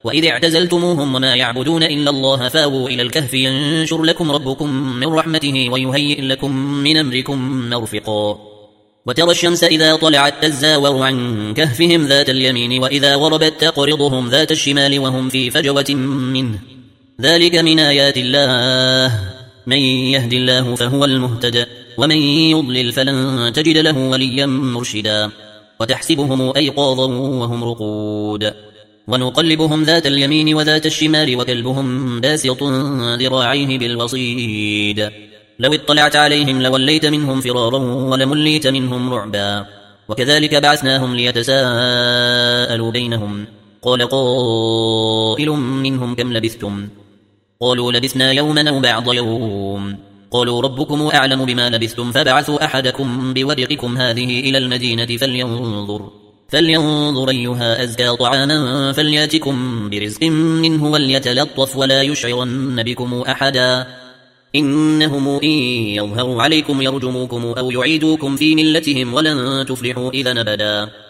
وإذ اعتزلتموهم وما يعبدون إلا الله فاووا إلى الكهف ينشر لكم ربكم من رحمته ويهيئ لكم من أمركم مرفقا وترى الشمس إذا طلعت تزاور عن كهفهم ذات اليمين وإذا غربت تقرضهم ذات الشمال وهم في فجوة منه ذلك من آيات الله من يهد الله فهو المهتد ومن يضلل فلن تجد له وليا مرشدا وتحسبهم أيقاظا وهم رقود ونقلبهم ذات اليمين وذات الشمال وكلبهم باسط ذراعيه بالوصيد لو اطلعت عليهم لوليت منهم فرارا ولمليت منهم رعبا وكذلك بعثناهم ليتساءلوا بينهم قال قائل منهم كم لبثتم قالوا لبثنا يوما أو بعض يوم قالوا ربكم أعلم بما لبثتم فبعثوا أحدكم بورقكم هذه إلى المدينة فلينظر أيها أزكى طعاما فلياتكم برزق منه وليتلطف ولا يشعرن بكم أحدا إنهم إن يظهروا عليكم يرجموكم أو يعيدوكم في ملتهم ولن تفلحوا إذا أبدا